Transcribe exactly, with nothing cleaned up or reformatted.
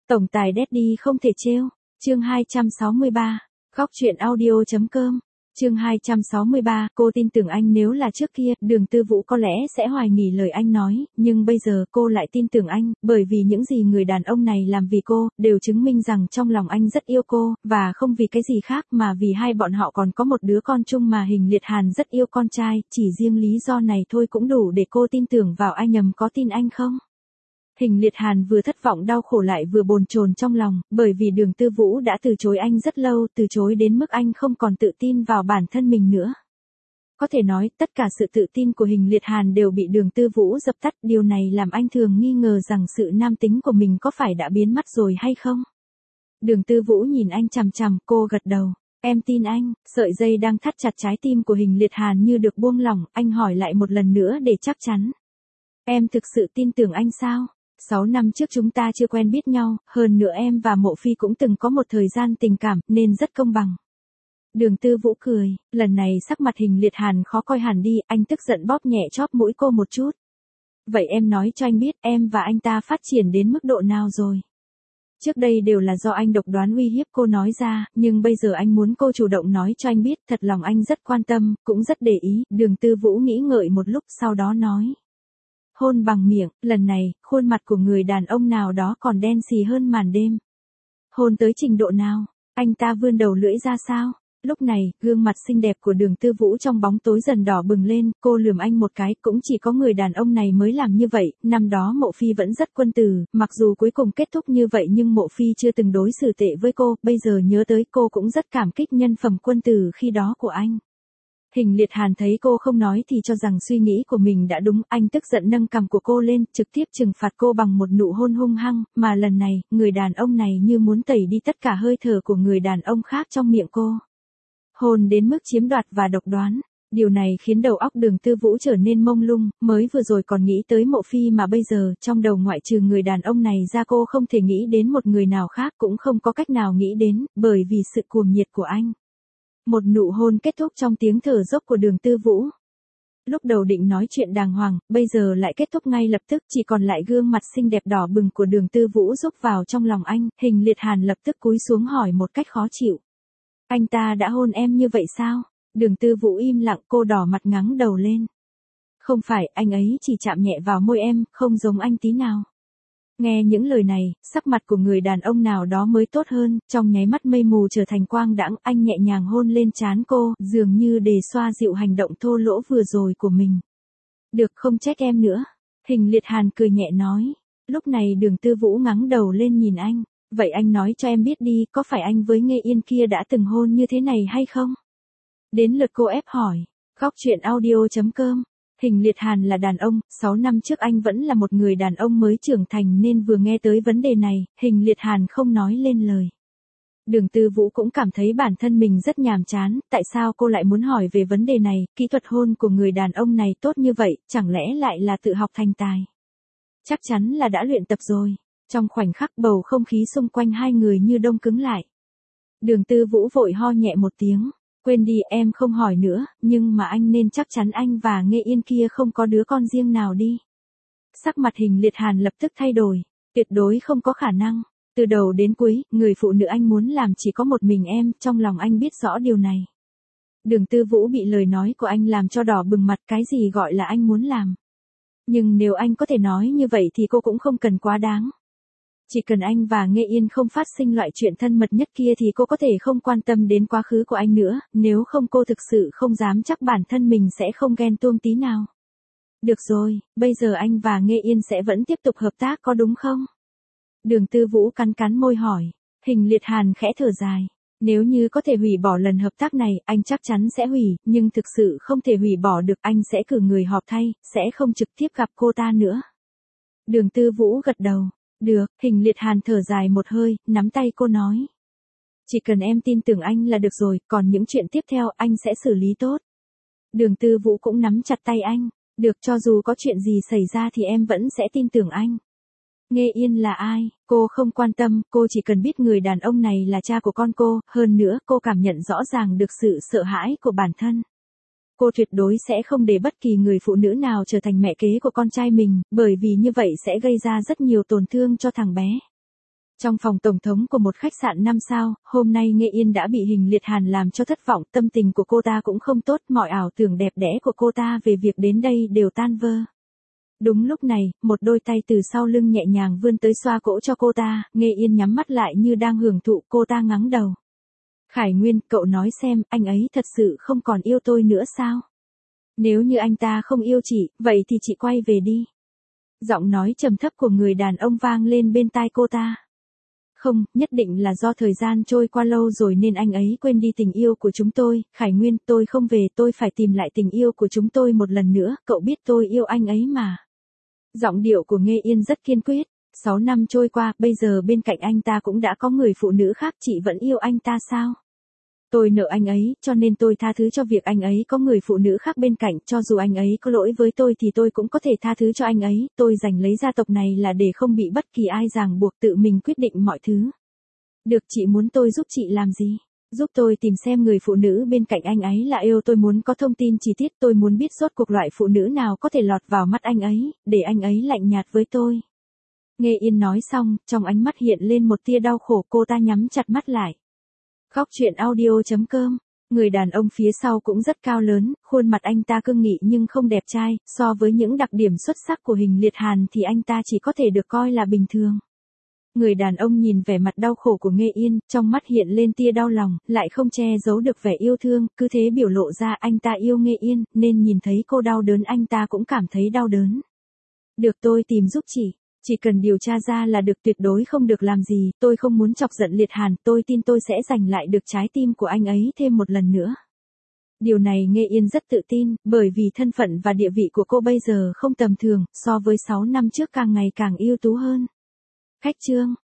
Tổng tài Daddy không thể trêu. Chương hai trăm sáu mươi ba. Góc truyện audio.com. Chương hai trăm sáu mươi ba, cô tin tưởng anh nếu là trước kia, Đường Tư Vũ có lẽ sẽ hoài nghi lời anh nói, nhưng bây giờ cô lại tin tưởng anh, bởi vì những gì người đàn ông này làm vì cô, đều chứng minh rằng trong lòng anh rất yêu cô, và không vì cái gì khác mà vì hai bọn họ còn có một đứa con chung mà Hình Liệt Hàn rất yêu con trai, chỉ riêng lý do này thôi cũng đủ để cô tin tưởng vào anh. Nhầm có tin anh không? Hình Liệt Hàn vừa thất vọng đau khổ lại vừa bồn chồn trong lòng, bởi vì Đường Tư Vũ đã từ chối anh rất lâu, từ chối đến mức anh không còn tự tin vào bản thân mình nữa. Có thể nói, tất cả sự tự tin của Hình Liệt Hàn đều bị Đường Tư Vũ dập tắt, điều này làm anh thường nghi ngờ rằng sự nam tính của mình có phải đã biến mất rồi hay không. Đường Tư Vũ nhìn anh chằm chằm, cô gật đầu. Em tin anh. Sợi dây đang thắt chặt trái tim của Hình Liệt Hàn như được buông lỏng, anh hỏi lại một lần nữa để chắc chắn. Em thực sự tin tưởng anh sao? Sáu năm trước chúng ta chưa quen biết nhau, hơn nữa em và Mộ Phi cũng từng có một thời gian tình cảm, nên rất công bằng. Đường Tư Vũ cười, lần này sắc mặt Hình Liệt Hàn khó coi hẳn đi, anh tức giận bóp nhẹ chóp mũi cô một chút. Vậy em nói cho anh biết, em và anh ta phát triển đến mức độ nào rồi? Trước đây đều là do anh độc đoán uy hiếp cô nói ra, nhưng bây giờ anh muốn cô chủ động nói cho anh biết, thật lòng anh rất quan tâm, cũng rất để ý. Đường Tư Vũ nghĩ ngợi một lúc sau đó nói. Hôn bằng miệng, lần này, khuôn mặt của người đàn ông nào đó còn đen xì hơn màn đêm. Hôn tới trình độ nào? Anh ta vươn đầu lưỡi ra sao? Lúc này, gương mặt xinh đẹp của Đường Tư Vũ trong bóng tối dần đỏ bừng lên, cô lườm anh một cái, cũng chỉ có người đàn ông này mới làm như vậy, năm đó Mộ Phi vẫn rất quân tử, mặc dù cuối cùng kết thúc như vậy nhưng Mộ Phi chưa từng đối xử tệ với cô, bây giờ nhớ tới cô cũng rất cảm kích nhân phẩm quân tử khi đó của anh. Hình Liệt Hàn thấy cô không nói thì cho rằng suy nghĩ của mình đã đúng, anh tức giận nâng cằm của cô lên, trực tiếp trừng phạt cô bằng một nụ hôn hung hăng, mà lần này, người đàn ông này như muốn tẩy đi tất cả hơi thở của người đàn ông khác trong miệng cô. Hôn đến mức chiếm đoạt và độc đoán. Điều này khiến đầu óc Đường Tư Vũ trở nên mông lung, mới vừa rồi còn nghĩ tới Mộ Phi mà bây giờ, trong đầu ngoại trừ người đàn ông này ra cô không thể nghĩ đến một người nào khác, cũng không có cách nào nghĩ đến, bởi vì sự cuồng nhiệt của anh. Một nụ hôn kết thúc trong tiếng thở dốc của Đường Tư Vũ. Lúc đầu định nói chuyện đàng hoàng, bây giờ lại kết thúc ngay lập tức, chỉ còn lại gương mặt xinh đẹp đỏ bừng của Đường Tư Vũ rúc vào trong lòng anh. Hình Liệt Hàn lập tức cúi xuống hỏi một cách khó chịu. Anh ta đã hôn em như vậy sao? Đường Tư Vũ im lặng, cô đỏ mặt ngắng đầu lên. Không phải, anh ấy chỉ chạm nhẹ vào môi em, không giống anh tí nào. Nghe những lời này, sắc mặt của người đàn ông nào đó mới tốt hơn, trong nháy mắt mây mù trở thành quang đãng, anh nhẹ nhàng hôn lên trán cô, dường như để xoa dịu hành động thô lỗ vừa rồi của mình. Được, không trách em nữa. Hình Liệt Hàn cười nhẹ nói. Lúc này Đường Tư Vũ ngắng đầu lên nhìn anh. Vậy anh nói cho em biết đi, có phải anh với Nghê Yên kia đã từng hôn như thế này hay không? Đến lượt cô ép hỏi. Góc truyện audio.com. Hình Liệt Hàn là đàn ông, sáu năm trước anh vẫn là một người đàn ông mới trưởng thành nên vừa nghe tới vấn đề này, Hình Liệt Hàn không nói lên lời. Đường Tư Vũ cũng cảm thấy bản thân mình rất nhàm chán, tại sao cô lại muốn hỏi về vấn đề này, kỹ thuật hôn của người đàn ông này tốt như vậy, chẳng lẽ lại là tự học thành tài? Chắc chắn là đã luyện tập rồi. Trong khoảnh khắc bầu không khí xung quanh hai người như đông cứng lại. Đường Tư Vũ vội ho nhẹ một tiếng. Quên đi, em không hỏi nữa, nhưng mà anh nên chắc chắn anh và Nghê Yên kia không có đứa con riêng nào đi. Sắc mặt Hình Liệt Hàn lập tức thay đổi. Tuyệt đối không có khả năng. Từ đầu đến cuối, người phụ nữ anh muốn làm chỉ có một mình em, trong lòng anh biết rõ điều này. Đường Tư Vũ bị lời nói của anh làm cho đỏ bừng mặt, cái gì gọi là anh muốn làm. Nhưng nếu anh có thể nói như vậy thì cô cũng không cần quá đáng. Chỉ cần anh và Nghê Yên không phát sinh loại chuyện thân mật nhất kia thì cô có thể không quan tâm đến quá khứ của anh nữa, nếu không cô thực sự không dám chắc bản thân mình sẽ không ghen tuông tí nào. Được rồi, bây giờ anh và Nghê Yên sẽ vẫn tiếp tục hợp tác có đúng không? Đường Tư Vũ cắn cắn môi hỏi. Hình Liệt Hàn khẽ thở dài. Nếu như có thể hủy bỏ lần hợp tác này, anh chắc chắn sẽ hủy, nhưng thực sự không thể hủy bỏ được, anh sẽ cử người họp thay, sẽ không trực tiếp gặp cô ta nữa. Đường Tư Vũ gật đầu. Được, Hình Liệt Hàn thở dài một hơi, nắm tay cô nói. Chỉ cần em tin tưởng anh là được rồi, còn những chuyện tiếp theo anh sẽ xử lý tốt. Đường Tư Vũ cũng nắm chặt tay anh. Được, cho dù có chuyện gì xảy ra thì em vẫn sẽ tin tưởng anh. Nghê Yên là ai, cô không quan tâm, cô chỉ cần biết người đàn ông này là cha của con cô, hơn nữa cô cảm nhận rõ ràng được sự sợ hãi của bản thân. Cô tuyệt đối sẽ không để bất kỳ người phụ nữ nào trở thành mẹ kế của con trai mình, bởi vì như vậy sẽ gây ra rất nhiều tổn thương cho thằng bé. Trong phòng tổng thống của một khách sạn năm sao, hôm nay Nghệ Yên đã bị Hình Liệt Hàn làm cho thất vọng, tâm tình của cô ta cũng không tốt, mọi ảo tưởng đẹp đẽ của cô ta về việc đến đây đều tan vỡ. Đúng lúc này, một đôi tay từ sau lưng nhẹ nhàng vươn tới xoa cổ cho cô ta, Nghệ Yên nhắm mắt lại như đang hưởng thụ, cô ta ngắng đầu. Khải Nguyên, cậu nói xem, anh ấy thật sự không còn yêu tôi nữa sao? Nếu như anh ta không yêu chị, vậy thì chị quay về đi. Giọng nói trầm thấp của người đàn ông vang lên bên tai cô ta. Không, nhất định là do thời gian trôi qua lâu rồi nên anh ấy quên đi tình yêu của chúng tôi, Khải Nguyên, tôi không về, tôi phải tìm lại tình yêu của chúng tôi một lần nữa, cậu biết tôi yêu anh ấy mà. Giọng điệu của Nghệ Yên rất kiên quyết, sáu năm trôi qua, bây giờ bên cạnh anh ta cũng đã có người phụ nữ khác, chị vẫn yêu anh ta sao? Tôi nợ anh ấy, cho nên tôi tha thứ cho việc anh ấy có người phụ nữ khác bên cạnh, cho dù anh ấy có lỗi với tôi thì tôi cũng có thể tha thứ cho anh ấy, tôi giành lấy gia tộc này là để không bị bất kỳ ai ràng buộc, tự mình quyết định mọi thứ. Được, chị muốn tôi giúp chị làm gì? Giúp tôi tìm xem người phụ nữ bên cạnh anh ấy là yêu, tôi muốn có thông tin chi tiết, tôi muốn biết rốt cuộc loại phụ nữ nào có thể lọt vào mắt anh ấy, để anh ấy lạnh nhạt với tôi. Nghệ Yên nói xong, trong ánh mắt hiện lên một tia đau khổ, cô ta nhắm chặt mắt lại. Khóc chuyện audio chấm com. Người đàn ông phía sau cũng rất cao lớn, khuôn mặt anh ta cương nghị nhưng không đẹp trai, so với những đặc điểm xuất sắc của Hình Liệt Hàn thì anh ta chỉ có thể được coi là bình thường. Người đàn ông nhìn vẻ mặt đau khổ của Nghệ Yên, trong mắt hiện lên tia đau lòng, lại không che giấu được vẻ yêu thương, cứ thế biểu lộ ra anh ta yêu Nghệ Yên, nên nhìn thấy cô đau đớn anh ta cũng cảm thấy đau đớn. Được, tôi tìm giúp chị. Chỉ cần điều tra ra là được, tuyệt đối không được làm gì, tôi không muốn chọc giận Liệt Hàn, tôi tin tôi sẽ giành lại được trái tim của anh ấy thêm một lần nữa. Điều này Nghệ Yên rất tự tin, bởi vì thân phận và địa vị của cô bây giờ không tầm thường, so với sáu năm trước càng ngày càng ưu tú hơn. Khách trương.